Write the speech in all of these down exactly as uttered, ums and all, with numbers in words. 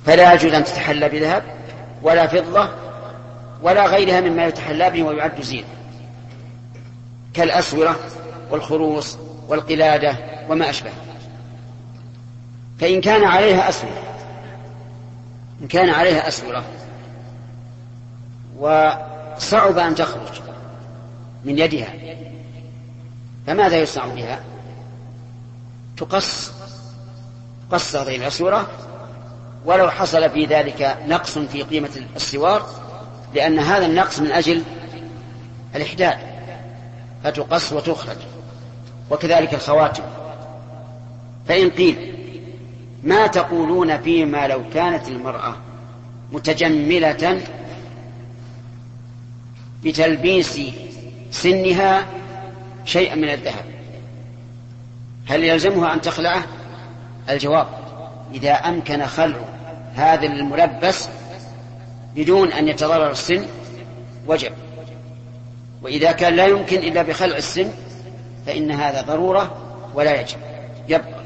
فلا يجوز أن تتحلى بذهب ولا فضة ولا غيرها مما يتحلى به ويعد زينة، كالأسورة والخروص والقلادة وما أشبه. فإن كان عليها أسورة إن كان عليها أسورة وصعب أن تخرج من يدها، فماذا يصنع بها؟ تقص قص هذه الأسورة، ولو حصل في ذلك نقص في قيمة السوار، لأن هذا النقص من أجل الإحداد، فتقص وتخرج. وكذلك الخواتم. فإن قيل ما تقولون فيما لو كانت المرأة متجملة بتلبيس سنها شيئا من الذهب، هل يلزمها أن تخلعه؟ الجواب: إذا أمكن خلع هذا الملبس بدون أن يتضرر السن وجب، وإذا كان لا يمكن إلا بخلع السن فإن هذا ضرورة ولا يجب، يبقى.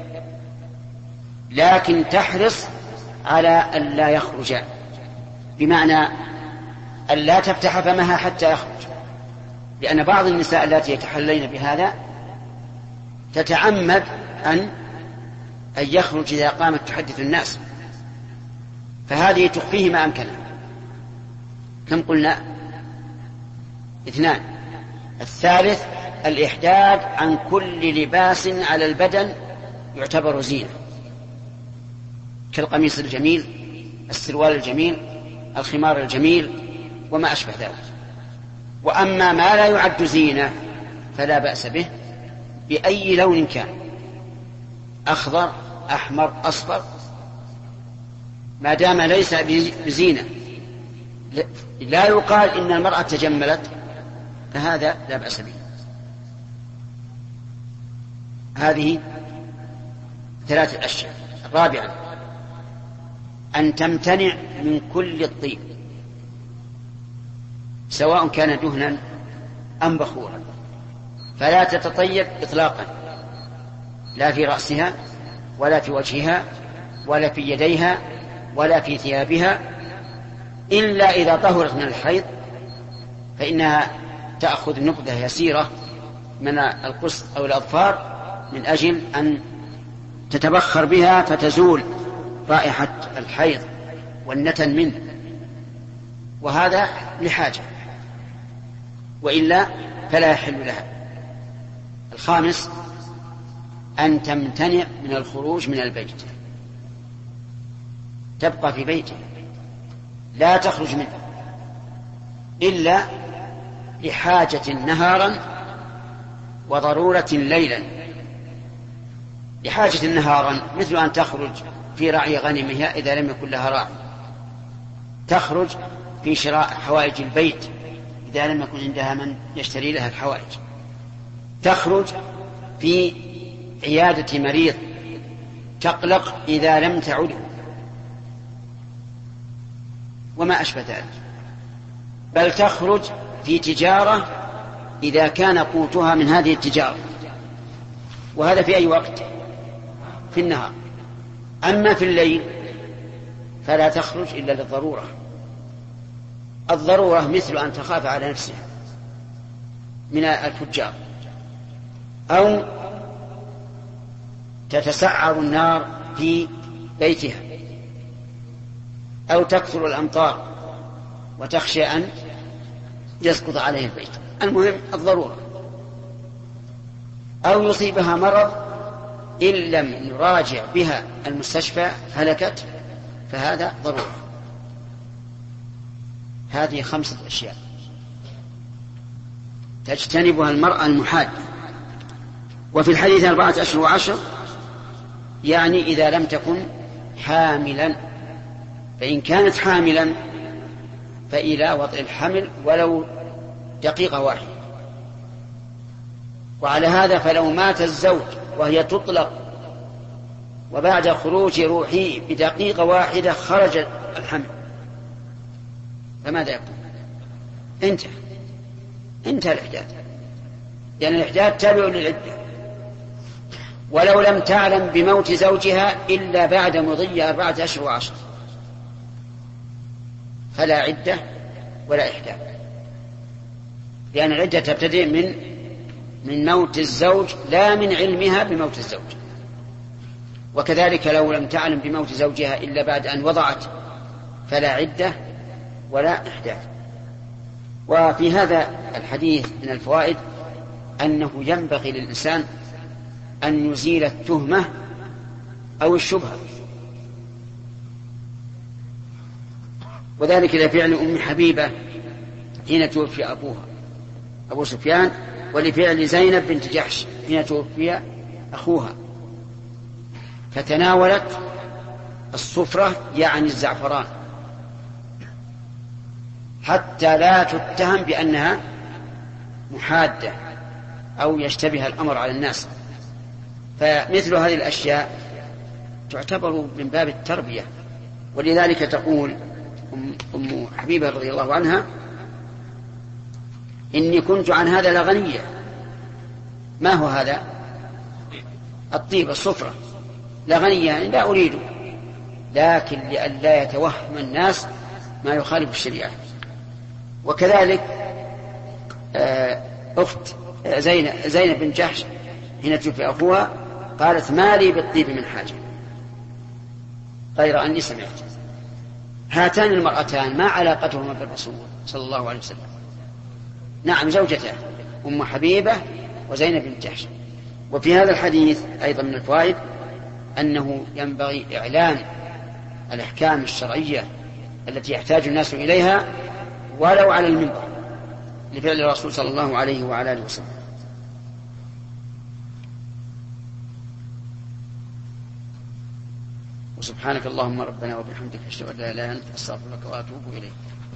لكن تحرص على أن لا يخرج، بمعنى أن لا تفتح فمها حتى يخرج، لأن بعض النساء التي يتحلين بهذا تتعمد أن أن يخرج إذا قامت تحدث الناس، فهذه تخفيه ما أمكنها. كم قلنا؟ اثنان. الثالث الإحداد عن كل لباس على البدن يعتبر زينة، كالقميص الجميل، السروال الجميل، الخمار الجميل وما أشبه ذلك. وأما ما لا يعد زينة فلا بأس به بأي لون كان، أخضر، أحمر، أصفر، ما دام ليس بزينة. لا يقال إن المرأة تجملت، فهذا لا بأس به. هذه ثلاثة أشياء. رابعا أن تمتنع من كل الطيب، سواء كان دهنا أم بخورا، فلا تتطيب إطلاقا، لا في رأسها ولا في وجهها ولا في يديها ولا في ثيابها، إلا إذا طهرت من الحيض، فإنها تأخذ نقدة يسيرة من القسط أو الأظفار من أجل أن تتبخر بها فتزول رائحة الحيض والنتن منه، وهذا لحاجة، وإلا فلا يحل لها. الخامس أن تمتنع من الخروج من البيت، تبقى في بيته لا تخرج منه إلا لحاجة نهارا وضرورة ليلا. لحاجة نهارا مثل أن تخرج في رعي غنمها إذا لم يكن لها راعي، تخرج في شراء حوائج البيت إذا لم يكن عندها من يشتري لها الحوائج، تخرج في عيادة مريض تقلق إذا لم تعد، وما أشبه ذلك. بل تخرج في تجارة إذا كان قوتها من هذه التجارة، وهذا في أي وقت؟ في النهار. أما في الليل فلا تخرج إلا للضرورة. الضرورة مثل أن تخاف على نفسها من الفجار، أو تتسعر النار في بيتها، أو تكثر الأمطار وتخشى أن يسقط عليه البيت. المهم الضرورة. أو يصيبها مرض إن لم يراجع بها المستشفى هلكت، فهذا ضرورة. هذه خمسة أشياء تجتنبها المرأة المحادة. وفي الحديث أربعة أشهر وعشر، يعني إذا لم تكن حاملا، فإن كانت حاملا فإلى وضع الحمل ولو دقيقة واحدة. وعلى هذا فلو مات الزوج وهي تطلق وبعد خروج روحه بدقيقة واحدة خرج الحمل، فماذا يكون؟ انتهى انتهى الإحداث، لأن الإحداث تابع للعدة. ولو لم تعلم بموت زوجها إلا بعد مضي أربعة أشهر وعشر، فلا عدة ولا إحداث، لأن العدة تبتدئ من من موت الزوج لا من علمها بموت الزوج. وكذلك لو لم تعلم بموت زوجها إلا بعد أن وضعت فلا عدة ولا إحداث. وفي هذا الحديث من الفوائد أنه ينبغي للإنسان أن يزيل التهمة أو الشبهة، وذلك لفعل أم حبيبة حين توفي أبوها أبو سفيان، ولفعل زينب بنت جحش حين توفي أخوها، فتناولت الصفرة يعني الزعفران حتى لا تتهم بأنها محادة أو يشتبه الأمر على الناس. فمثل هذه الأشياء تعتبر من باب التربية، ولذلك تقول أم حبيبة رضي الله عنها: إني كنت عن هذا لغنية. ما هو هذا؟ الطيب، الصفرة، لغنية يعني لا أريده، لكن لئلا يتوهم الناس ما يخالف الشريعة. وكذلك أخت زينب, زينب بن جحش حين توفي أخوها قالت: ما لي بالطيب من حاجة غير أني سمعت. هاتان المرأتان ما علاقتهما بالرسول صلى الله عليه وسلم؟ نعم، زوجتان أم حبيبة وزينب بن جحش. وفي هذا الحديث أيضا من الفوائد أنه ينبغي إعلان الأحكام الشرعية التي يحتاج الناس إليها ولو على المنبر، لفعل الرسول صلى الله عليه وعلى آله وسلم. وسبحانك اللهم ربنا وبحمدك أشهد أن لا إله إلا أنت أستغفرك وأتوب إليك.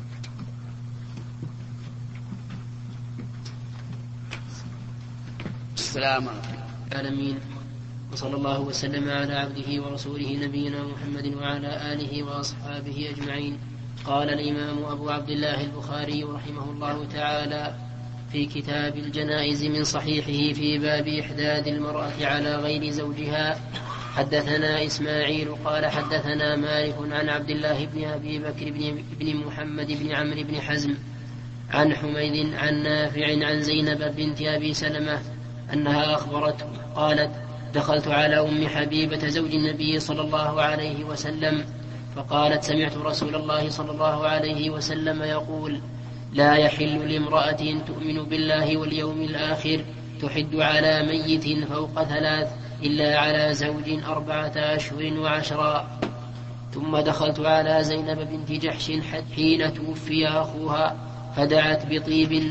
السلام عليكم العالمين، وصلى الله وسلم على عبده ورسوله نبينا محمد وعلى آله وأصحابه أجمعين. قال الإمام أبو عبد الله البخاري رحمه الله تعالى في كتاب الجنائز من صحيحه في باب إحداد المرأة على غير زوجها: حدثنا إسماعيل قال حدثنا مالك عن عبد الله بن أبي بكر بن محمد بن عمرو بن حزم عن حميد عن نافع عن زينب بنت أبي سلمة أنها أخبرته قالت: دخلت على أم حبيبة زوج النبي صلى الله عليه وسلم فقالت: سمعت رسول الله صلى الله عليه وسلم يقول: لا يحل لامرأة تؤمن بالله واليوم الآخر تحد على ميت فوق ثلاث إلا على زوج أربعة أشهر وعشرا. ثم دخلت على زينب بنت جحش حين توفي أخوها فدعت بطيب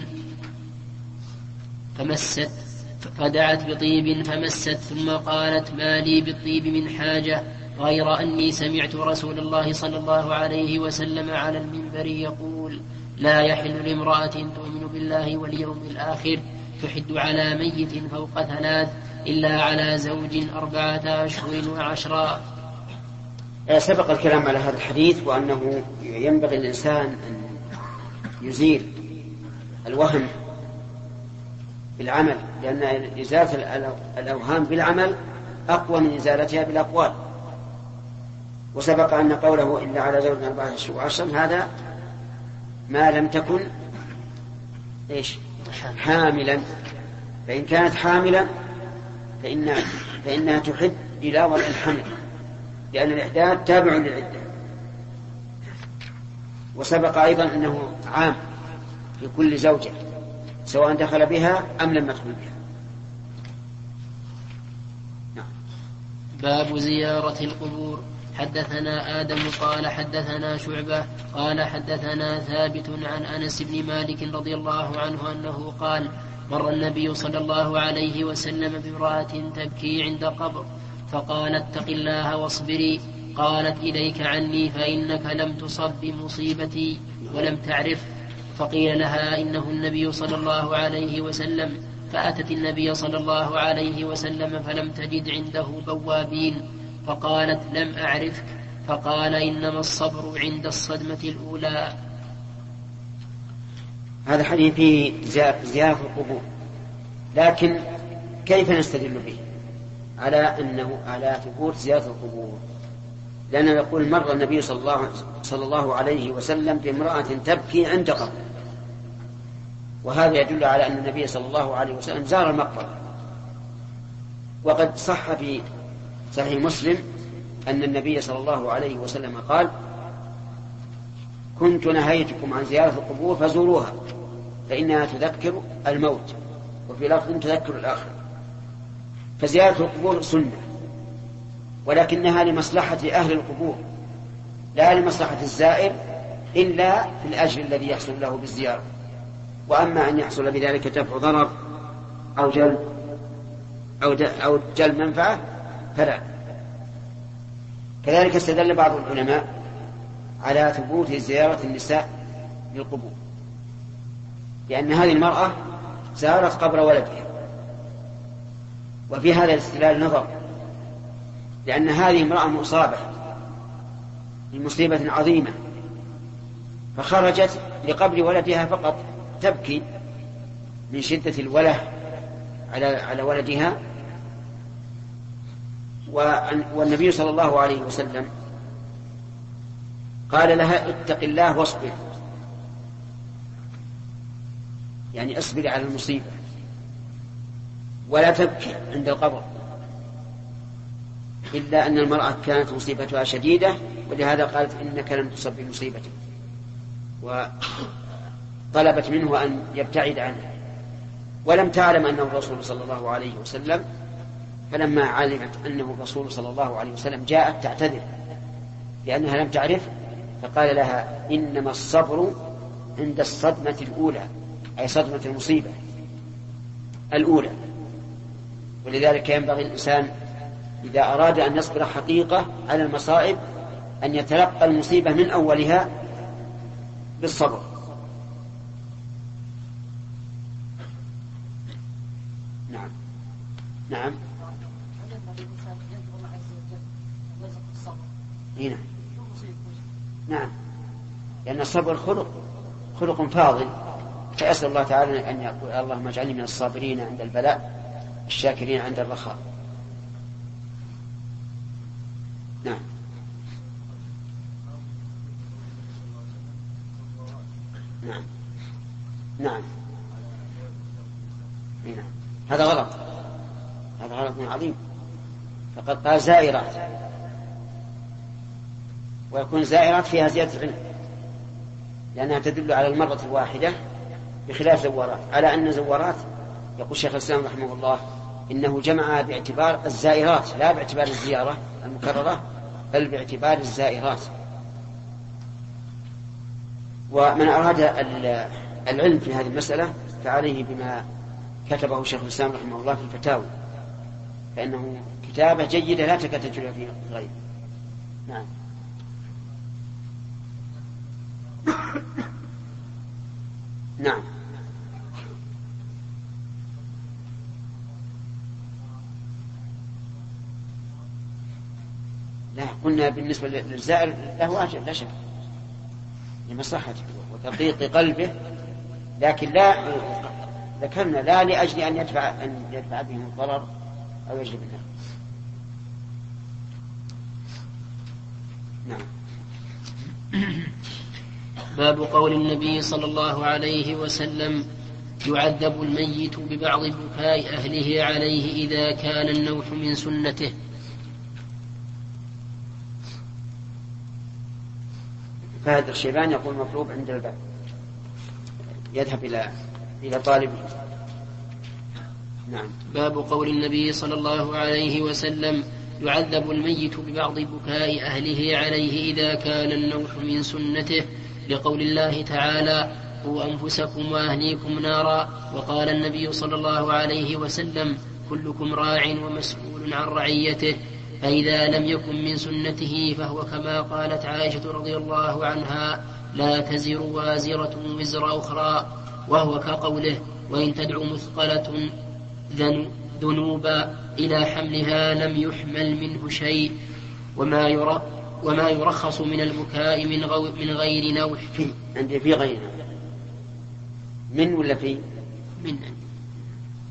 فمست فدعت بطيب فمست ثم قالت: ما لي بالطيب من حاجة غير أني سمعت رسول الله صلى الله عليه وسلم على المنبر يقول: لا يحل لامرأة تؤمن بالله واليوم الآخر تحد على ميت فوق ثلاث إلا على زوج أربعة أشهر وعشرا. سبق الكلام على هذا الحديث، وأنه ينبغي الإنسان أن يزيل الوهم بالعمل، لأن إزالة الأوهام بالعمل أقوى من إزالتها بالأقوال. وسبق أن قوله إلا على زوج أربعة أشهر وعشرا هذا ما لم تكن إيش حاملا، فإن كانت حاملا فإن فإنها تحد إلى وضع الحمل، لأن الإحداث تابع للعدة. وسبق أيضا أنه عام في كل زوجة سواء دخل بها أم لم يدخل بها. نعم. باب زيارة القبور. حدثنا آدم قال حدثنا شعبة قال حدثنا ثابت عن أنس بن مالك رضي الله عنه أنه قال: مر النبي صلى الله عليه وسلم بامرأة تبكي عند قبر فقال: اتق الله واصبري. قالت: إليك عني فإنك لم تصب بمصيبتي ولم تعرف. فقيل لها: إنه النبي صلى الله عليه وسلم. فأتت النبي صلى الله عليه وسلم فلم تجد عنده بوابين، فقالت: لم أعرفك. فقال: إنما الصبر عند الصدمة الأولى. هذا حديث فيه زيارة القبور، لكن كيف نستدل به على أنه على ثبوت زيارة القبور؟ لأنه يقول مر النبي صلى الله, صلى الله عليه وسلم بامرأة تبكي عند قبر، وهذا يدل على أن النبي صلى الله عليه وسلم زار المقبرة. وقد صح في صحيح مسلم أن النبي صلى الله عليه وسلم قال: كنت نهيتكم عن زيارة القبور فزوروها فإنها تذكر الموت، وفي لفظ تذكر الآخرة. فزيارة القبور سنة، ولكنها لمصلحة أهل القبور لا لمصلحة الزائر إلا في الأجر الذي يحصل له بالزيارة. وأما أن يحصل بذلك دفع ضرر أو جلب أو أو جلب منفعة فلا. كذلك استدل بعض العلماء على ثبوت زيارة النساء للقبور، لأن هذه المرأة زارت قبر ولدها، وفي هذا الاستدلال نظر، لأن هذه امرأة مصابة بمصيبة عظيمة، فخرجت لقبر ولدها فقط تبكي من شدة الوله على على ولدها. والنبي صلى الله عليه وسلم قال لها: اتق الله واصبر، يعني اصبري على المصيبة ولا تبكي عند القبر، إلا أن المرأة كانت مصيبتها شديدة، ولهذا قالت: إنك لم تصب بمصيبتك، وطلبت منه أن يبتعد عنها، ولم تعلم أنه الرسول صلى الله عليه وسلم. فلما علمت أنه الرسول صلى الله عليه وسلم جاءت تعتذر لأنها لم تعرف، فقال لها: إنما الصبر عند الصدمة الأولى، أي صدمة المصيبة الأولى. ولذلك ينبغي الإنسان إذا أراد أن يصبر حقيقة على المصائب أن يتلقى المصيبة من أولها بالصبر. نعم نعم هنا. نعم، لأن الصبر خلق خلق فاضل، فأسأل الله تعالى أن يقول: اللهم اجعلني من الصابرين عند البلاء الشاكرين عند الرخاء. نعم نعم نعم نعم هذا غلط، هذا غلط عظيم. فقد قال زائرات، ويكون زائرات فيها زيادة علم، لأنها تدل على المرة الواحدة بخلاف زوارات. على أن زوارات يقول شيخ الإسلام رحمه الله إنه جمع باعتبار الزائرات لا باعتبار الزيارة المكررة، بل باعتبار الزائرات. ومن أراد العلم في هذه المسألة فعليه بما كتبه شيخ الإسلام رحمه الله في الفتاوى، فإنه كتابة جيدة لا تكاد تجدها في غيره. نعم نعم لا، قلنا بالنسبة للزائر له أجر لا شك لمصلحته وتطيق قلبه، لكن لا ذكرنا لا لأجل أن يدفع أن يدفع بهم الضرر أو يجلب النار. نعم. باب قول النبي صلى الله عليه وسلم: يعذب الميت ببعض بكاء أهله عليه إذا كان النوح من سنته. فهد الشيبان يقول مطلوب عند الباب، يذهب إلى إلى طالبه. نعم. باب قول النبي صلى الله عليه وسلم: يعذب الميت ببعض بكاء أهله عليه إذا كان النوح من سنته، لقول الله تعالى: قوا أنفسكم وأهليكم نارا. وقال النبي صلى الله عليه وسلم: كلكم راع ومسؤول عن رعيته. فإذا لم يكن من سنته فهو كما قالت عائشة رضي الله عنها: لا تزر وازرة وزر أخرى، وهو كقوله: وإن تدع مثقلة ذنوبا إلى حملها لم يحمل منه شيء. وما يرى وما يرخص من البكاء من, غو من غير نوح. في عندي في غير من ولا في من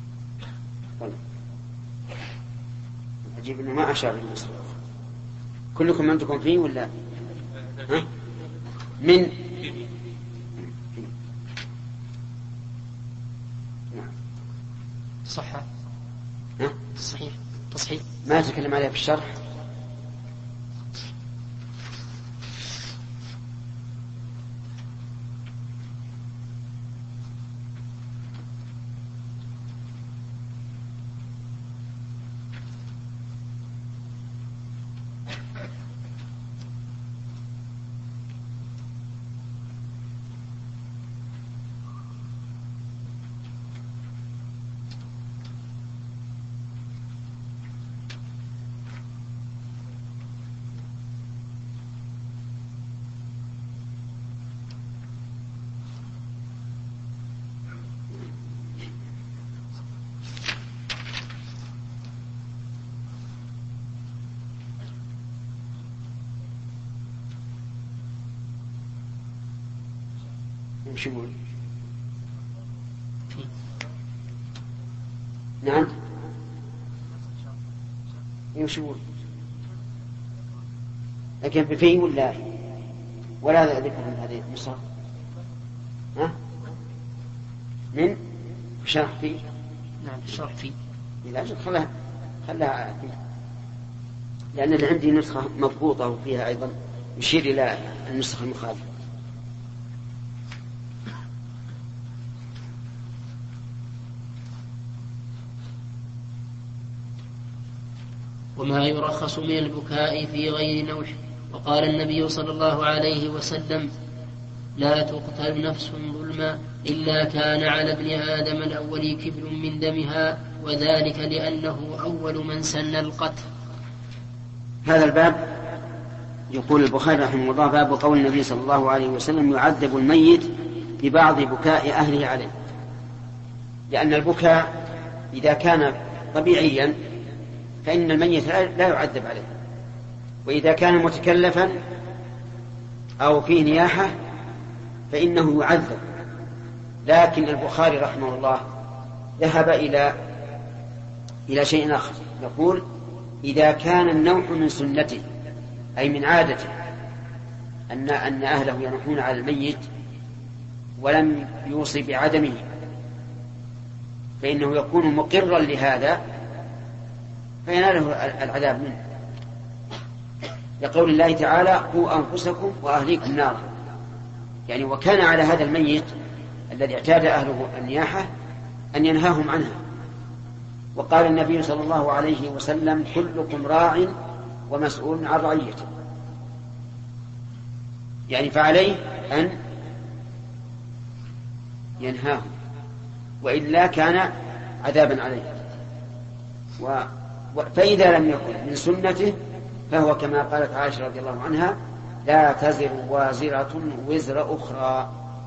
عجيب إنه ما أشار بالمصر. كلكم عندكم فيه ولا ها؟ من صحة ها؟ صحيح تصحيح ما تكلم عليها في الشرح. وش يقول؟ نعم وش يقول؟ لكن بفيه ولا ولا ذكر من هذه النسخة؟ ها؟ من شرح فيه؟ نعم شرح فيه. لا خلها خلها لأن اللي عندي نسخة مضبوطة وفيها أيضا يشير إلى النسخة المخالفة. وما يرخص من البكاء في غير نوح. وقال النبي صلى الله عليه وسلم: لا تقتل نفس ظلما إلا كان على ابن آدم الأول كبر من دمها، وذلك لأنه أول من سن القتل. هذا الباب يقول البخاري رحمه الله: باب قول النبي صلى الله عليه وسلم: يعذب الميت ببعض بكاء أهله عليه. لأن البكاء إذا كان طبيعيا فإن الميت لا يعذب عليه، وإذا كان متكلفا أو فيه نياحة فإنه يعذب. لكن البخاري رحمه الله ذهب إلى إلى شيء آخر، يقول: إذا كان النوح من سنته أي من عادته أن أن أهله ينوحون على الميت ولم يوصي بعدمه، فإنه يكون مقرا لهذا فيناله العذاب منه، لقول الله تعالى: قوا أنفسكم وأهليكم نارا. يعني وكان على هذا الميت الذي اعتاد أهله النياحة أن ينهاهم عنها. وقال النبي صلى الله عليه وسلم: كلكم راع ومسؤول عن رعيته. يعني فعليه أن ينهاهم، وإلا كان عذابا عليه. و... فإذا لم يكن من سنته فهو كما قالت عائشة رضي الله عنها: لا تزر وازرة وزر أخرى.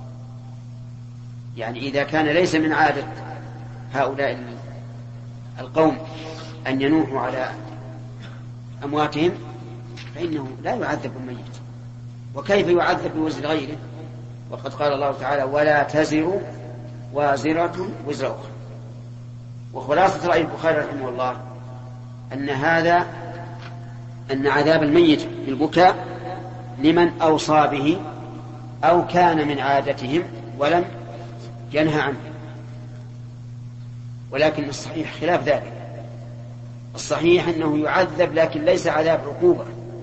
يعني إذا كان ليس من عادة هؤلاء القوم أن ينوحوا على أمواتهم فإنه لا يعذب الميت. وكيف يعذب بوزر غيره؟ وقد قال الله تعالى: ولا تزر وازرة وزر أخرى. وخلاصة رأي البخاري رحمه الله أن هذا أن عذاب الميت بالبكاء لمن أوصى به أو كان من عادتهم ولم ينهى عنه. ولكن الصحيح خلاف ذلك. الصحيح أنه يعذب لكن ليس عذاب عقوبة،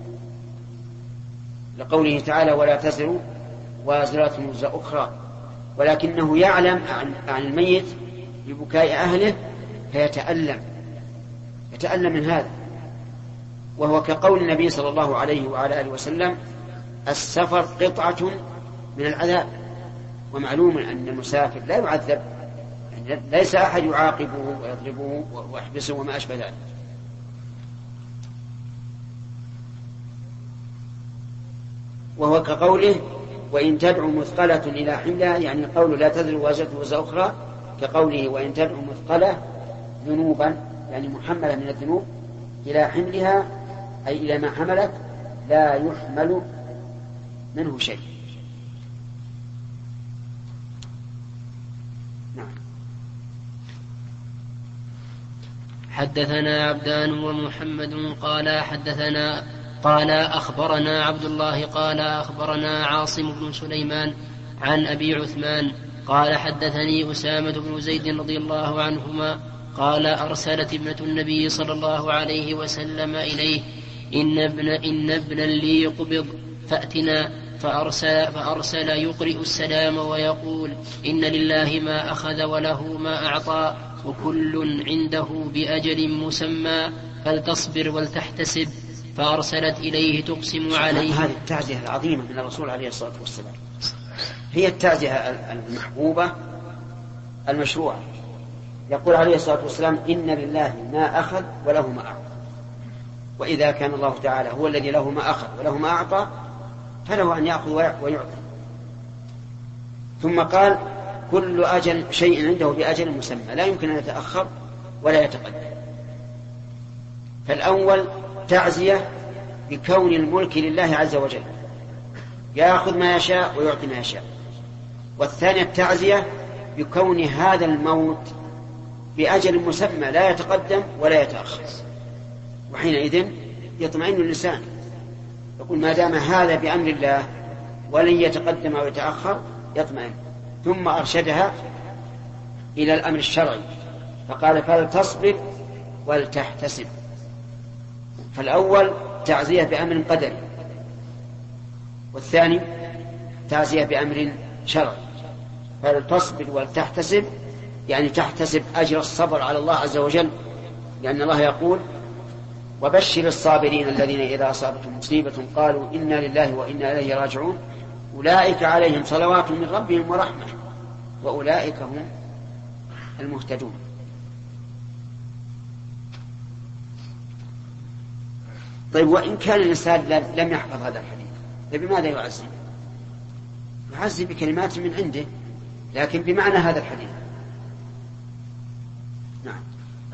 لقوله تعالى: ولا تزر وازرة وزر أخرى، ولكنه يعلم عن الميت ببكاء أهله فيتألم يتألم من هذا. وهو كقول النبي صلى الله عليه وعلى آله وسلم: السفر قطعة من العذاب. ومعلوم أن المسافر لا يعذب، يعني ليس أحد يعاقبه ويضربه ويحبسه وما أشبه ذلك. وهو كقوله: وإن تدعو مثقلة إلى حملها، يعني قول لا تزر وازرة وزر أخرى، كقوله: وإن تدعو مثقلة ذنوبا، يعني محملة من الذنوب، إلى حملها أي إلى ما حملت، لا يحمل منه شيء. نعم. حدثنا عبدان ومحمد قال حدثنا قال أخبرنا عبد الله قال أخبرنا عاصم بن سليمان عن أبي عثمان قال حدثني أسامة بن زيد رضي الله عنهما قال أرسلت ابنة النبي صلى الله عليه وسلم إليه إن ابن, إن ابنا لي قبض فأتنا فأرسل, فأرسل يقرئ السلام ويقول إن لله ما أخذ وله ما أعطى وكل عنده بأجل مسمى فلتصبر ولتحتسب. فأرسلت إليه تقسم عليه. هذه التعزية العظيمة من الرسول عليه الصلاة والسلام هي التعزية المحبوبة المشروعة. يقول عليه الصلاة والسلام إن لله ما أخذ وله ما أعطى، وإذا كان الله تعالى هو الذي له ما أخذ وله ما أعطى فله أن يأخذ ويعطي. ثم قال كل أجل شيء عنده بأجل مسمى لا يمكن أن يتأخر ولا يتقدم. فالأول تعزية بكون الملك لله عز وجل يأخذ ما يشاء ويعطي ما يشاء. والثانية التعزية بكون هذا الموت بأجل مسمى لا يتقدم ولا يتأخر، وحينئذ يطمئن الإنسان يقول ما دام هذا بأمر الله ولن يتقدم أو يتأخر يطمئن. ثم أرشدها إلى الأمر الشرعي فقال فلتصبر ولتحتسب. فالأول تعزية بأمر قدري، والثاني تعزية بأمر شرعي. فلتصبر ولتحتسب يعني تحتسب أجر الصبر على الله عز وجل، لأن الله يقول وبشر الصابرين الذين إذا أصابتهم مصيبة قالوا إنا لله وإنا إليه راجعون أولئك عليهم صلوات من ربهم ورحمة وأولئك هم المهتدون. طيب وإن كان الإنسان لم يحفظ هذا الحديث فبماذا يعزي؟ يعزي بكلمات من عنده لكن بمعنى هذا الحديث. نعم.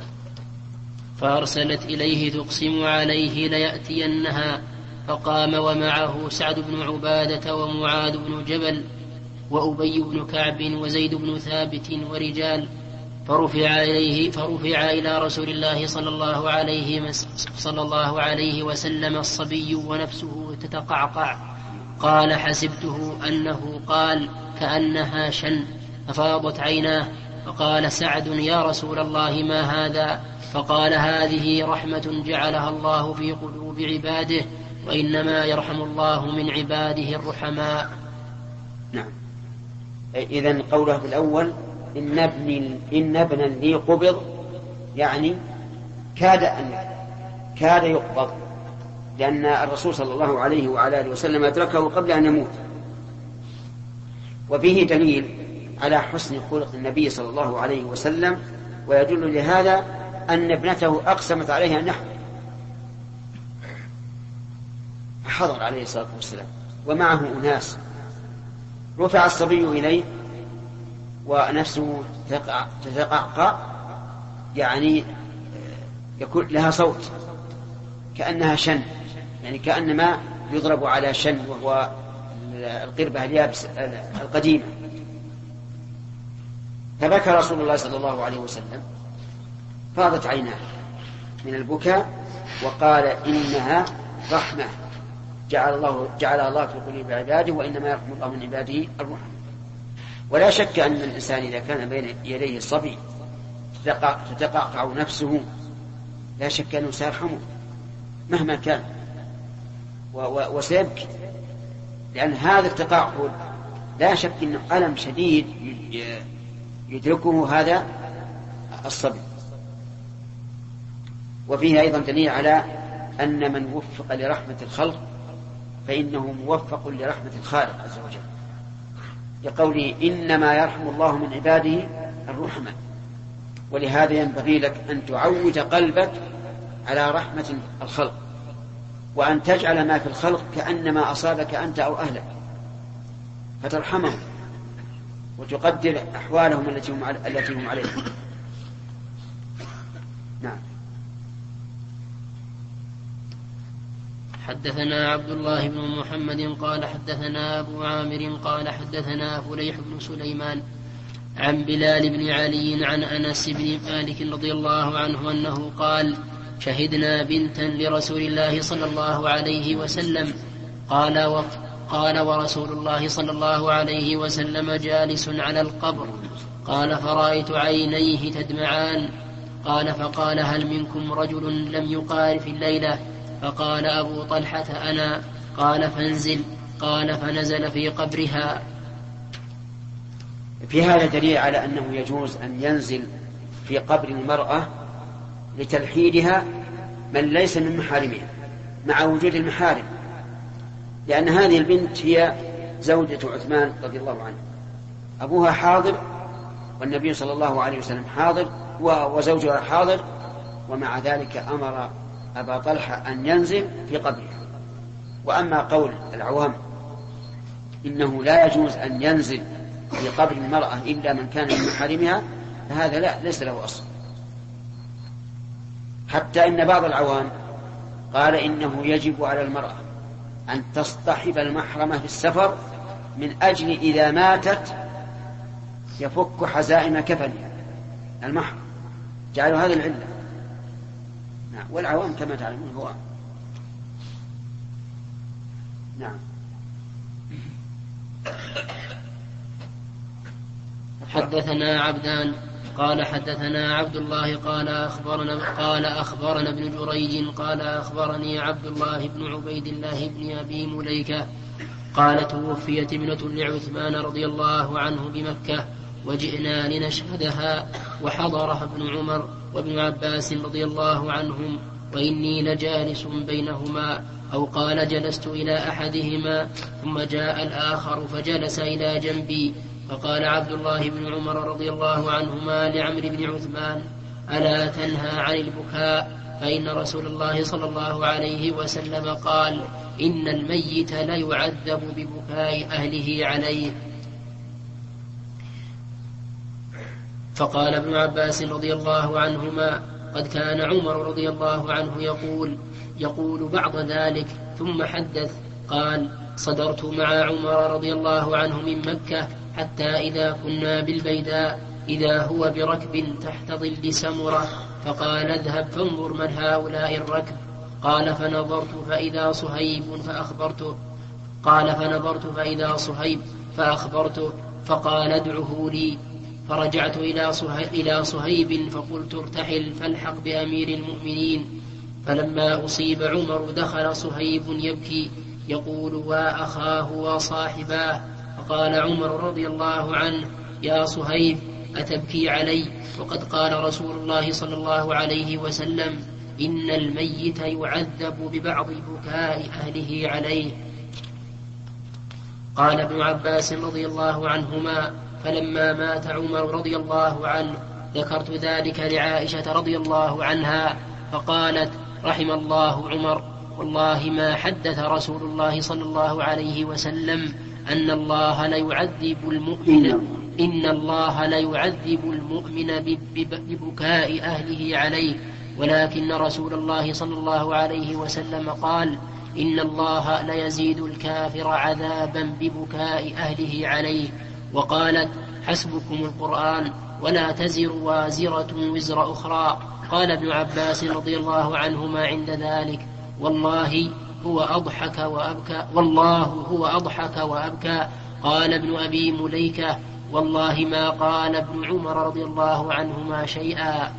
فأرسلت إليه تقسم عليه ليأتينها فقام ومعه سعد بن عبادة ومعاذ بن جبل وأبي بن كعب وزيد بن ثابت ورجال فرفع إليه فرفع إلى رسول الله صلى الله عليه صلى الله عليه وسلم الصبي ونفسه تتقعقع. قال حسبته أنه قال كأنها شن ففاضت عيناه. فقال سعد يا رسول الله ما هذا؟ فقال هذه رحمة جعلها الله في قلوب عباده وإنما يرحم الله من عباده الرحماء. نعم. إذن قوله بالأول إن ابن إن ابنا لي قبض يعني كاد أن كاد يقبض، لأن الرسول صلى الله عليه وعلى آله وسلم أدركه قبل أن يموت. وفيه دليل على حسن خلق النبي صلى الله عليه وسلم، ويدل لهذا أن ابنته أقسمت عليه أن يحضر فحضر عليه الصلاة والسلام ومعه أناس. رفع الصبي إليه ونفسه تتقعقع يعني يكون لها صوت كأنها شن، يعني كأنما يضرب على شن وهو القربة اليابس القديمة. فبكى رسول الله صلى الله عليه وسلم فاضت عيناه من البكاء وقال إنها رحمة جعل الله جعل الله في قلوب عباده وإنما يرحم الله من عباده الرحمة. ولا شك أن الإنسان إذا كان بين يديه الصبي تتقعقع نفسه لا شك أنه سيرحمه مهما كان وسيبكي، لأن هذا التقعقع لا شك أنه ألم شديد يدركه هذا الصبي. وفيه أيضا دليل على أن من وفق لرحمة الخلق فإنه موفق لرحمة الخالق عز وجل، لقوله إنما يرحم الله من عباده الرحمة. ولهذا ينبغي لك أن تعود قلبك على رحمة الخلق، وأن تجعل ما في الخلق كأنما أصابك أنت أو أهلك، فترحمهم وتقدر أحوالهم التي هم التي هم عليها. نعم. حدثنا عبد الله بن محمد قال حدثنا أبو عامر قال حدثنا فليح بن سليمان عن بلال بن علي عن أنس بن مالك رضي الله عنه أنه قال شهدنا بنتا لرسول الله صلى الله عليه وسلم. قال و... قال ورسول الله صلى الله عليه وسلم جالس على القبر. قال فرأيت عينيه تدمعان. قال فقال هل منكم رجل لم يقارف الليلة؟ فقال أبو طلحة أنا. قال فانزل. قال فنزل في قبرها. في هذا دليل على أنه يجوز أن ينزل في قبر المرأة لتلحيدها من ليس من محارمها مع وجود المحارم، لأن هذه البنت هي زوجة عثمان رضي الله عنه، أبوها حاضر والنبي صلى الله عليه وسلم حاضر وزوجها حاضر، ومع ذلك أمر أبا طلحة أن ينزل في قبرها. وأما قول العوام إنه لا يجوز أن ينزل في قبر المرأة إلا من كان من محارمها فهذا لا ليس له أصل. حتى إن بعض العوام قال إنه يجب على المرأة أن تصطحب المحرمة في السفر من أجل إذا ماتت يفك حزائم كفنها المحرم، جعلوا هذا العلة. نعم. والعوام كما تعلمون هو نعم. حدثنا عبدان قال حدثنا عبد الله قال أخبرنا قال أخبرنا ابن جريج قال أخبرني عبد الله بن عبيد الله بن أبي مليكة قال توفيت ابنة لعثمان رضي الله عنه بمكة وجئنا لنشهدها وحضرها ابن عمر وابن عباس رضي الله عنهم وإني لجالس بينهما، أو قال جلست إلى أحدهما ثم جاء الآخر فجلس إلى جنبي. فقال عبد الله بن عمر رضي الله عنهما لعمرو بن عثمان ألا تنهى عن البكاء؟ فإن رسول الله صلى الله عليه وسلم قال إن الميت لا يعذب ببكاء أهله عليه. فقال ابن عباس رضي الله عنهما قد كان عمر رضي الله عنه يقول يقول بعض ذلك، ثم حدث قال صدرت مع عمر رضي الله عنه من مكة حتى إذا كنا بالبيداء إذا هو بركب تحت ظل سمرة، فقال اذهب فانظر من هؤلاء الركب. قال فنظرت فإذا صهيب فأخبرته قال فنظرت فإذا صهيب فأخبرته فقال ادعه لي. فرجعت إلى صهيب فقلت ارتحل فالحق بأمير المؤمنين. فلما أصيب عمر دخل صهيب يبكي يقول وأخاه وصاحباه. فقال عمر رضي الله عنه يا صهيب أتبكي علي وقد قال رسول الله صلى الله عليه وسلم إن الميت يعذب ببعض بكاء أهله عليه. قال ابن عباس رضي الله عنهما فلما مات عمر رضي الله عنه ذكرت ذلك لعائشة رضي الله عنها فقالت رحم الله عمر والله ما حدث رسول الله صلى الله عليه وسلم أن الله ليعذب المؤمن إن الله ليعذب المؤمن ببكاء أهله عليه، ولكن رسول الله صلى الله عليه وسلم قال إن الله ليزيد الكافر عذابا ببكاء أهله عليه. وقالت حسبكم القرآن ولا تزر وازرة وزر أخرى. قال ابن عباس رضي الله عنهما عند ذلك والله هو أضحك وأبكى والله هو أضحك وأبكى. قال ابن أبي مليكة والله ما قال ابن عمر رضي الله عنهما شيئا.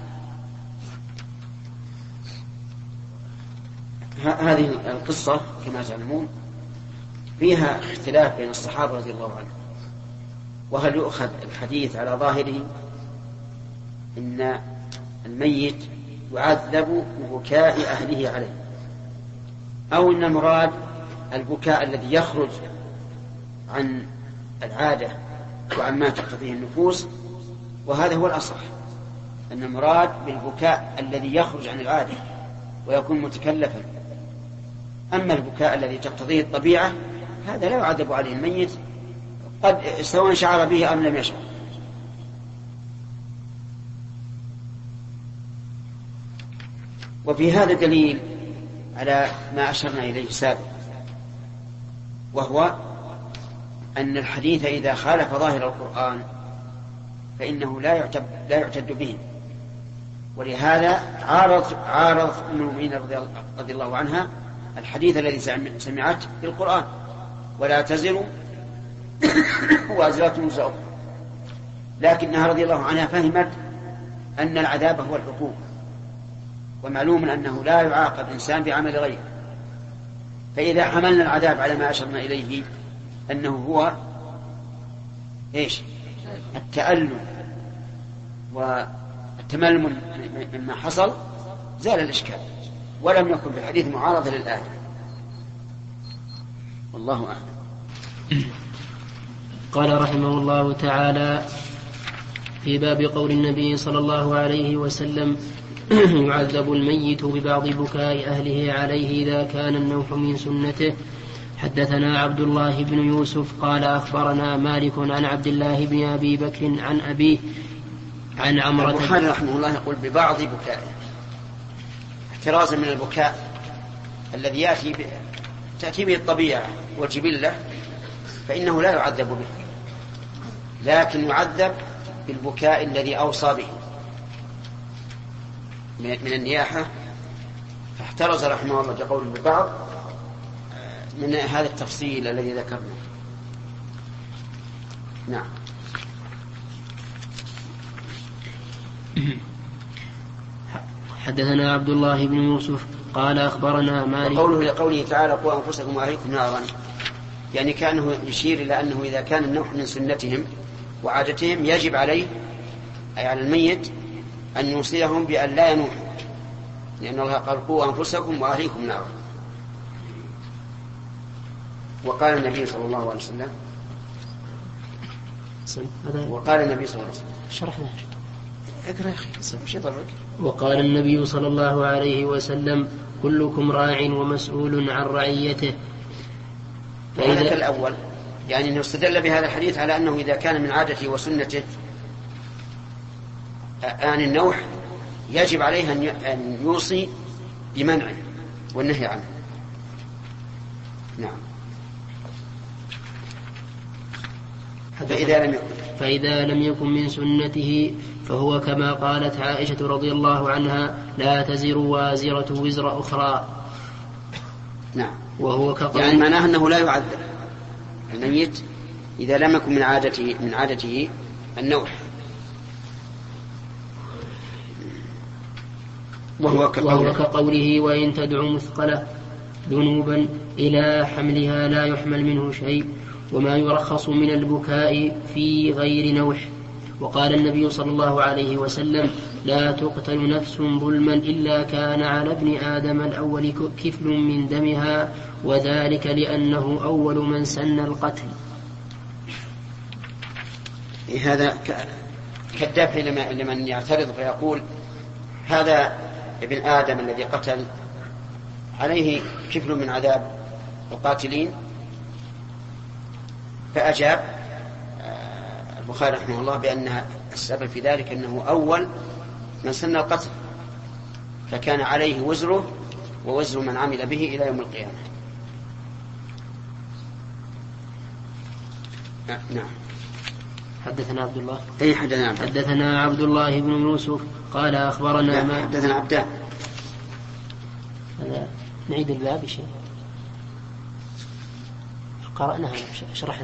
هذه القصة كما تعلمون فيها اختلاف بين الصحابة رضي الله عنهم، وهل يؤخذ الحديث على ظاهره إن الميت يعذب ببكاء أهله عليه، أو إن المراد البكاء الذي يخرج عن العادة وعن ما تقتضيه النفوس. وهذا هو الأصح، أن المراد بالبكاء الذي يخرج عن العادة ويكون متكلفا. أما البكاء الذي تقتضيه الطبيعة هذا لا يعذب عليه الميت قد سواء شعر به أم لم يشعر. وفي هذا دليل على ما أشرنا إليه سابقا، وهو أن الحديث إذا خالف ظاهر القرآن فإنه لا يعتد, لا يعتد به، ولهذا عارض عارض أم المؤمنين رضي الله عنها الحديث الذي سمعته بالقرآن: ولا تزر وازرة وزر أخرى. لكنها رضي الله عنها فهمت أن العذاب هو العقوبة، ومعلوم أنه لا يعاقب إنسان بعمل غيره. فإذا حملنا العذاب على ما أشرنا إليه أنه هو إيش؟ التألم والتململ مما حصل، زال الإشكال، ولم يكن في الحديث معارضة للآية. والله أعلم. قال رحمه الله تعالى: في باب قول النبي صلى الله عليه وسلم: يعذب الميت ببعض بكاء أهله عليه إذا كان النوح من سنته. حدثنا عبد الله بن يوسف قال أخبرنا مالك عن عبد الله بن أبي بكر عن أبيه عن عمرة. البخاري رحمه الله يقول ببعض بكائه احترازا من البكاء الذي يأتي ب... تأتي به الطبيعة والجبلة، فإنه لا يعذب به، لكن يعذب بالبكاء الذي أوصى به من النياحة. فاحترز رحمه الله بقول ببعض من هذا التفصيل الذي ذكرنا. نعم. حدثنا عبد الله بن يوسف قال أخبرنا مالك. وقوله لقوله تعالى: قوا أنفسكم وأهليكم نارا، يعني كأنه يشير إلى أنه إذا كان النوح من سنتهم وعادتهم يجب عليه أي على الميت أن يوصيهم بأن لا ينوحوا، لأن الله قال: قوا أنفسكم وأهليكم نارا. وقال النبي صلى الله عليه وسلم وقال النبي صلى الله عليه وسلم شرحنا اقرأ يا أخي مش يضرك. وقال النبي صلى الله عليه وسلم: كلكم راع ومسؤول عن رعيته. فإذا الأول يعني أنه استدل بهذا الحديث على أنه إذا كان من عادته وسنته آن النوح يجب عليه أن يوصي بمنعه والنهي عنه. نعم. فإذا لم يكن فإذا لم يكن من سنته فهو كما قالت عائشة رضي الله عنها: لا تزر وازرة وزر أخرى. نعم. وهو كقول يعني معناه أنه لا يعذب الميت إذا لم يكن من عادته من عادته النوح. وهو كقوله, كقوله: وإن تدعو مثقلة ذنوبا إلى حملها لا يحمل منه شيء، وما يرخص من البكاء في غير نوح. وقال النبي صلى الله عليه وسلم: لا تقتل نفس ظلما إلا كان على ابن آدم الأول كفل من دمها، وذلك لأنه أول من سن القتل. هذا كالدافع لمن يعترض فيقول: هذا ابن آدم الذي قتل عليه كفل من عذاب القاتلين. فأجاب البخاري رحمه الله بأن السبب في ذلك أنه أول من سن القتل، فكان عليه وزره ووزر من عمل به إلى يوم القيامة. نعم. حدثنا عبد الله أي حدثنا عبد حدثنا عبد الله بن يوسف قال أخبرنا ما حدثنا عبدان. هذا نعيد الباب شيء قرأناها شرحنا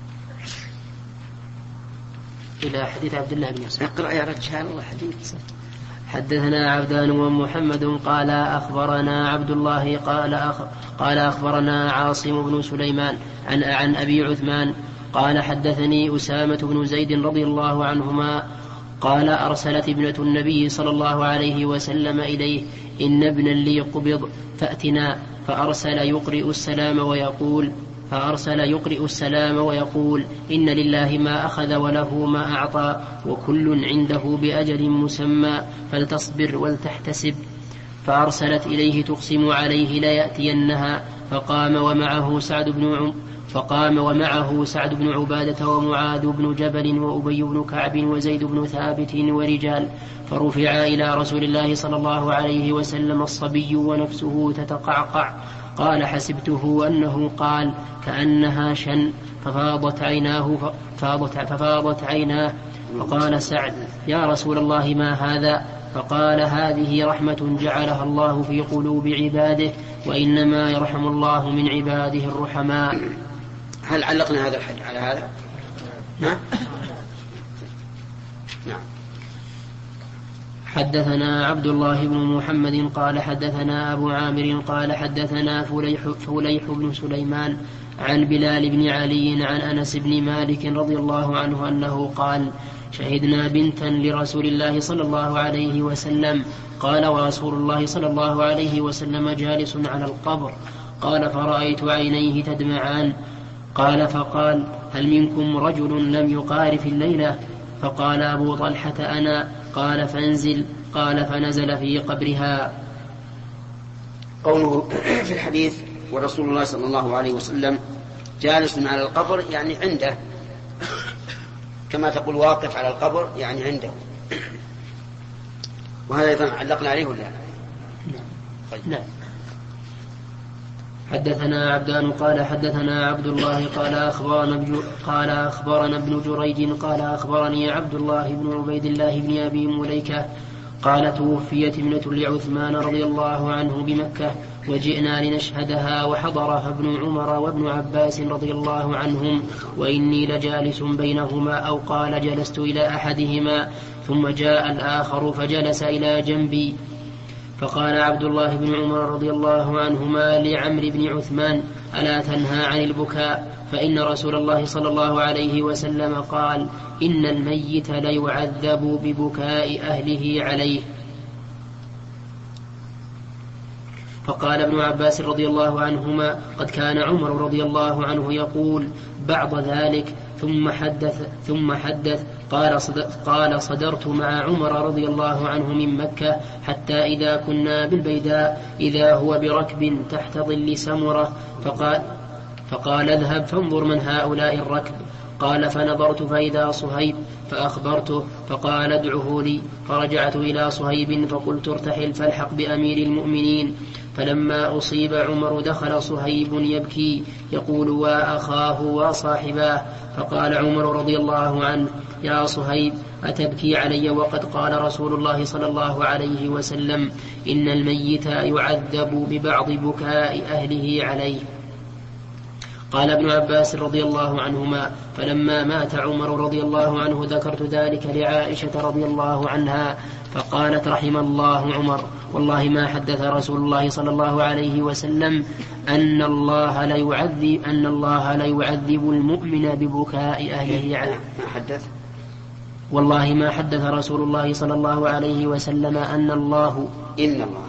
إلى حديث عبد الله بن يوسف. اقرأ يا رجال الله حديث. حدثنا عبدان ومحمد قال أخبرنا عبد الله قال أخ قال أخبرنا عاصم بن سليمان عن عن أبي عثمان قال حدثني أسامة بن زيد رضي الله عنهما قال أرسلت ابنة النبي صلى الله عليه وسلم إليه: إن ابنا لي قبض فأتنا. فأرسل يقرئ السلام ويقول فأرسل يقرئ السلام ويقول: إن لله ما أخذ وله ما أعطى، وكل عنده بأجل مسمى، فلتصبر ولتحتسب. فأرسلت إليه تقسم عليه ليأتينها، فقام ومعه سعد بن عم فقام ومعه سعد بن عبادة ومعاذ بن جبل وأبي بن كعب وزيد بن ثابت ورجال، فرفع إلى رسول الله صلى الله عليه وسلم الصبي ونفسه تتقعقع. قال: حسبته أنه قال كأنها شن، ففاضت عيناه ففاضت, ففاضت عيناه. فقال سعد: يا رسول الله ما هذا؟ فقال هذه رحمة جعلها الله في قلوب عباده وإنما يرحم الله من عباده الرحماء. هل علقنا هذا الحديث على هذا؟ نعم. نعم. حدثنا عبد الله بن محمد قال حدثنا أبو عامر قال حدثنا فليح, فليح بن سليمان عن بلال بن علي عن أنس بن مالك رضي الله عنه أنه قال شهدنا بنتا لرسول الله صلى الله عليه وسلم قال ورسول الله صلى الله عليه وسلم جالس على القبر قال فرأيت عينيه تدمعان قال فقال هل منكم رجل لم يقارف الليلة؟ فقال أبو طلحة أنا. قال فانزل. قال فنزل في قبرها. قوله في الحديث ورسول الله صلى الله عليه وسلم جالس على القبر يعني عنده، كما تقول واقف على القبر يعني عنده، وهذا أيضا علقنا عليه ولا؟ طيب. نعم. حدثنا عبدان قال حدثنا عبد الله قال أخبرنا قال أخبرنا ابن جريج قال أخبرني عبد الله بن عبيد الله بن أبي مليكة قال توفيت ابنة لعثمان رضي الله عنه بمكة وجئنا لنشهدها وحضرها ابن عمر وابن عباس رضي الله عنهم وإني لجالس بينهما أو قال جلست إلى أحدهما ثم جاء الآخر فجلس إلى جنبي فقال عبد الله بن عمر رضي الله عنهما لعمرو بن عثمان ألا تنهى عن البكاء فإن رسول الله صلى الله عليه وسلم قال إن الميت ليعذب ببكاء أهله عليه. فقال ابن عباس رضي الله عنهما قد كان عمر رضي الله عنه يقول بعض ذلك ثم حدث ثم حدث قال, قال صدرت مع عمر رضي الله عنه من مكة حتى إذا كنا بالبيداء إذا هو بركب تحت ظل سمرة فقال, فقال اذهب فانظر من هؤلاء الركب. قال فنظرت فإذا صهيب فأخبرته فقال ادعه لي. فرجعت إلى صهيب فقلت ارتحل فالحق بأمير المؤمنين. فلما أصيب عمر دخل صهيب يبكي يقول وأخاه وصاحباه. فقال عمر رضي الله عنه يا صهيب أتبكي علي وقد قال رسول الله صلى الله عليه وسلم إن الميت يعذب ببعض بكاء أهله عليه. قال ابن عباس رضي الله عنهما فلما مات عمر رضي الله عنه ذكرت ذلك لعائشة رضي الله عنها فقالت رحم الله عمر والله ما حدث رسول الله صلى الله عليه وسلم أن الله لا يعذب أن الله لا يعذب المؤمن ببكاء أهله عليه. حدث والله ما حدث رسول الله صلى الله عليه وسلم أن الله إن الله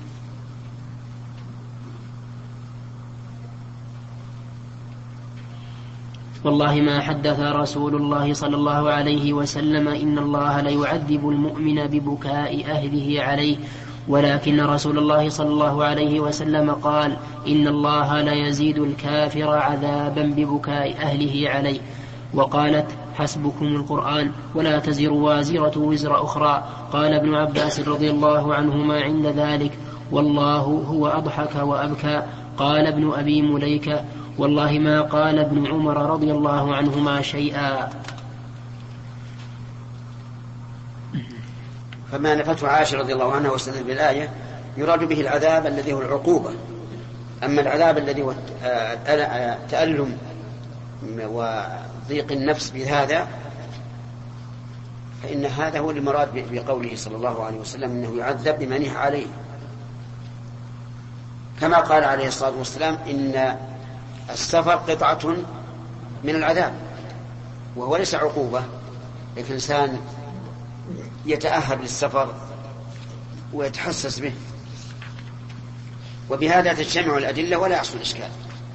والله ما حدث رسول الله صلى الله عليه وسلم إن الله لا يعذب المؤمن ببكاء أهله عليه ولكن رسول الله صلى الله عليه وسلم قال إن الله لا يزيد الكافر عذابا ببكاء أهله عليه. وقالت حسبكم القرآن ولا تزر وازرة وزر أخرى. قال ابن عباس رضي الله عنهما عند ذلك والله هو أضحك وأبكى. قال ابن أبي مليكة والله ما قال ابن عمر رضي الله عنهما شيئا. فما نفته عائشة رضي الله عنها واستدل بالآية يراد به العذاب الذي هو العقوبة. أما العذاب الذي هو تألم وضيق النفس بهذا فإن هذا هو المراد بقوله صلى الله عليه وسلم إنه يعذب بما نهى عليه، كما قال عليه الصلاة والسلام إن السفر قطعة من العذاب، وهو ليس عقوبة، لكن الإنسان يتأهب للسفر ويتحسس به، وبهذا تجتمع الأدلة ولا يحصل الإشكال.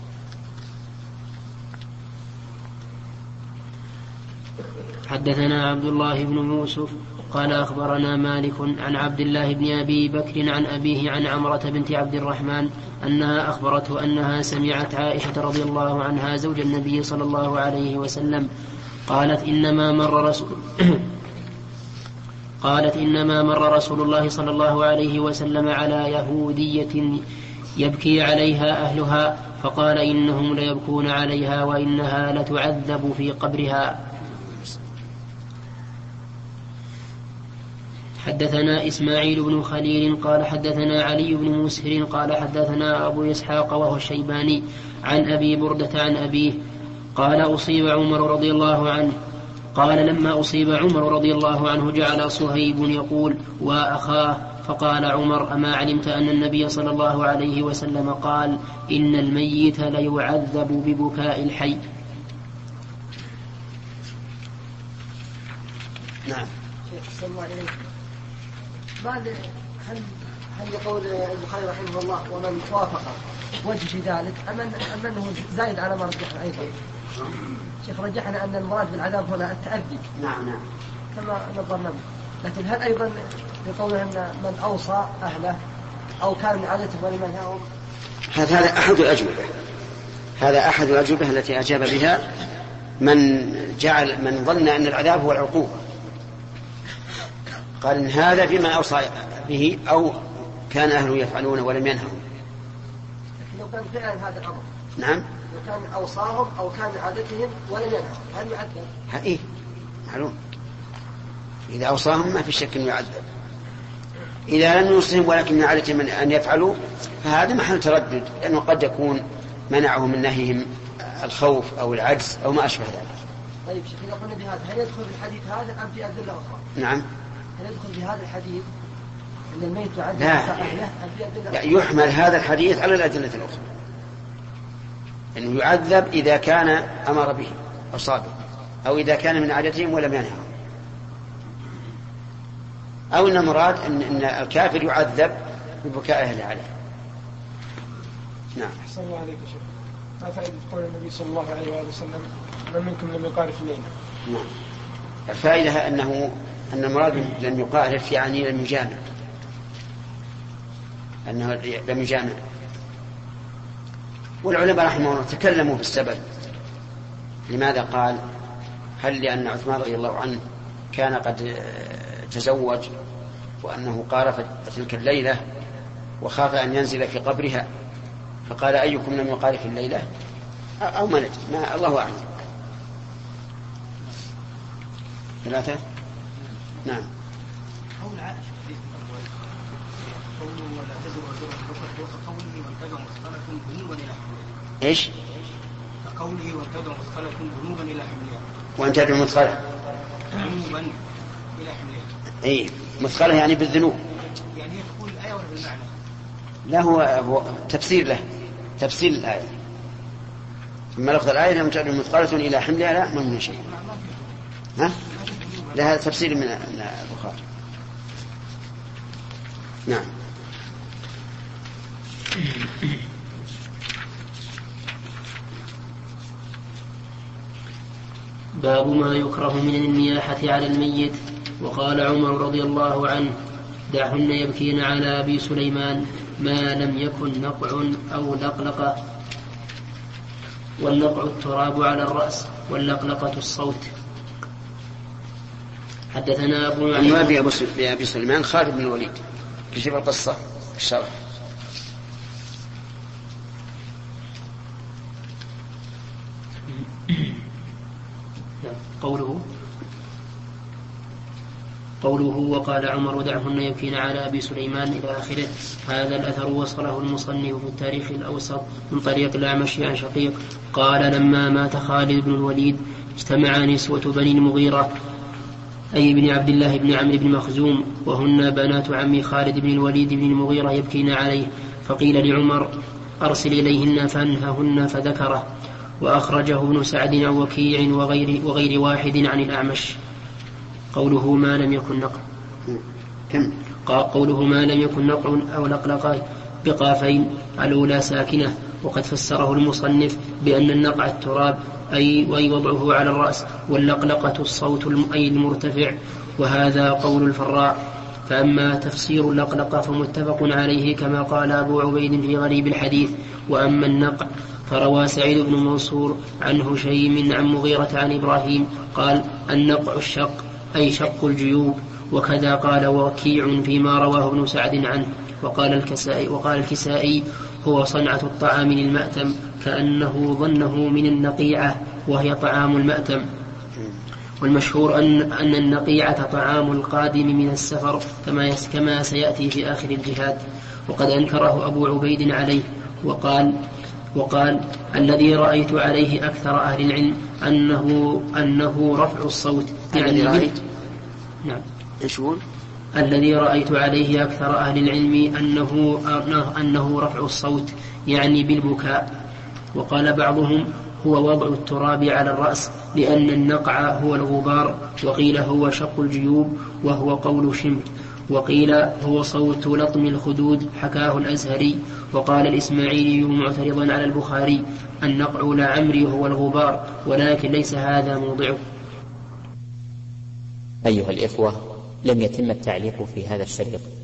حدثنا عبد الله بن يوسف قال أخبرنا مالك عن عبد الله بن أبي بكر عن أبيه عن عمرة بنت عبد الرحمن أنها أخبرته أنها سمعت عائشة رضي الله عنها زوج النبي صلى الله عليه وسلم قالت إنما مر رسول قالت إنما مر رسول الله صلى الله عليه وسلم على يهودية يبكي عليها أهلها فقال إنهم ليبكون عليها وإنها لتعذب في قبرها. حدثنا إسماعيل بن خليل قال حدثنا علي بن مسهر قال حدثنا أبو إسحاق وهو الشيباني عن أبي بردة عن أبيه قال أصيب عمر رضي الله عنه قال لما أصيب عمر رضي الله عنه جعل صهيب يقول وأخاه فقال عمر أما علمت أن النبي صلى الله عليه وسلم قال إن الميت ليعذب ببكاء الحي. نعم. شيخ الله عليك. بعد هل هل يقول البخاري رحمه الله ومن وافق وجه في ذلك أم أم أنه زايد على ما رجحنا أيضا؟ شيخ رجحنا أن المراد بالعذاب هنا التأذي. نعم نعم. كما نظرنا. لكن هل أيضا يقول أن من أوصى أهله أو كان من عادته ولمنهم؟ هذا أحد الأجوبة. هذا أحد الأجوبة التي أجاب بها من جعل من ظن أن العذاب هو العقوبة. قال إن هذا فيما أوصى به أو كان أهله يفعلون ولم ينهوا. لو كان فعلا هذا الأمر. نعم. لو كان أوصاهم أو كان من عادتهم ولم ينهوا هل يعذب؟ إيه معلوم. إذا أوصاهم ما في شك أنه يعذب. إذا لم يوصهم ولكن من عادتهم أن يفعلوا فهذا محل تردد لأنه قد يكون منعه من نهيهم الخوف أو العجز أو ما أشبه ذلك. طيب شيخ إذا قلنا بهذا هل يدخل في الحديث هذا أم في أدلة أخرى؟ نعم. هل يدخل في هذا الحديث أن الميت يعذب أهله أم في أدلة أخرى؟ لا يحمل هذا الحديث على الأدلة الأخرى أنه يعذب إذا كان أمر به أو صادق أو إذا كان من عادتهم ولم ينهوا أو أن المراد أن, أن الكافر يعذب ببكاء أهله عليه. نعم. أحسن الله عليك يا شيخ. ما فائدة قول النبي صلى الله عليه وآله وسلم من منكم لم يقارف الليل؟ نعم. الفائدة أنه أن المراد لم يقارف يعني لم يجامع أنه لم يجامع. والعلماء رحمه الله تكلموا في السبب لماذا قال هل لأن عثمان رضي الله عنه كان قد تزوج وأنه قارف تلك الليلة وخاف أن ينزل في قبرها فقال أيكم لم يقارف الليلة أو ما ندري ما الله أعلم. ثلاثة. نعم. قول عائشة في الأول قوله ولا تزر وزر قوله وارتدع مثقلة ذنوبا إلى حملها. إيش؟ قوله وارتدع مثقلة ذنوبا إلى حملها. وأن تدعو مثقلة. ذنوبا إلى حملها. إيه مثقلة يعني بالذنوب. يعني تقول الآية ولا بالمعنى؟ لا هو, هو تفسير له تفسير الآية. ثم لفظ الآية لم تدعو مثقلة إلى حملها لا من شيء. ها؟ لها تفسير من البخاري. نعم. باب ما يكره من النياحة على الميت. وقال عمر رضي الله عنه دعهن يبكين على أبي سليمان ما لم يكن نقع أو لقلقة. والنقع التراب على الرأس واللقلقة الصوت. حدثنا أبو معين أبي, أبي سليمان خالد بن الوليد كشف القصة الشرح. قوله قوله وقال عمر دعهن يبكين على أبي سليمان إلى آخره. هذا الأثر وصله المصنف في التاريخ الأوسط من طريق الأعمش عن شقيق قال لما مات خالد بن الوليد اجتمع نسوة بني المغيرة أي بن عبد الله بن عمرو بن مخزوم وهن بنات عم خالد بن الوليد بن المغيرة يبكين عليه فقيل لعمر أرسل إليهن فأنههن فذكره. وأخرجه ابن سعد عن وكيع وغير, وغير واحد عن الأعمش. قوله ما لم يكن نقع قوله ما لم يكن نقع أو لقلقة بقافين الأولى ساكنة وقد فسره المصنف بأن النقع التراب أي وضعه على الرأس واللقلقة الصوت أي المرتفع وهذا قول الفراء. فأما تفسير اللقلقة فمتفق عليه كما قال أبو عبيد في غريب الحديث. وأما النقع فروى سعيد بن منصور عن هشيم عن مغيرة عن إبراهيم قال النقع الشق أي شق الجيوب. وكذا قال وكيع فيما رواه ابن سعد عنه. وقال الكسائي, وقال الكسائي هو صنعة الطعام للمأتم كأنه ظنه من النقيعة وهي طعام المأتم. والمشهور أن, أن النقيعة طعام القادم من السفر كما, كما سيأتي في آخر الجهاد. وقد أنكره أبو عبيد عليه وقال وقال الذي رأيت عليه أكثر أهل العلم أنه, أنه رفع الصوت يعني رأيت نعم إيشون الذي رأيت عليه أكثر أهل العلم أنه, أنه رفع الصوت يعني بالبكاء. وقال بعضهم هو وضع التراب على الرأس لأن النقع هو الغبار، وقيل هو شق الجيوب وهو قول شمت، وقيل هو صوت لطم الخدود حكاه الأزهري. وقال الإسماعيلي معترضا على البخاري النقع لعمري هو الغبار ولكن ليس هذا موضعه. أيها الإخوة، لم يتم التعليق في هذا الشريط،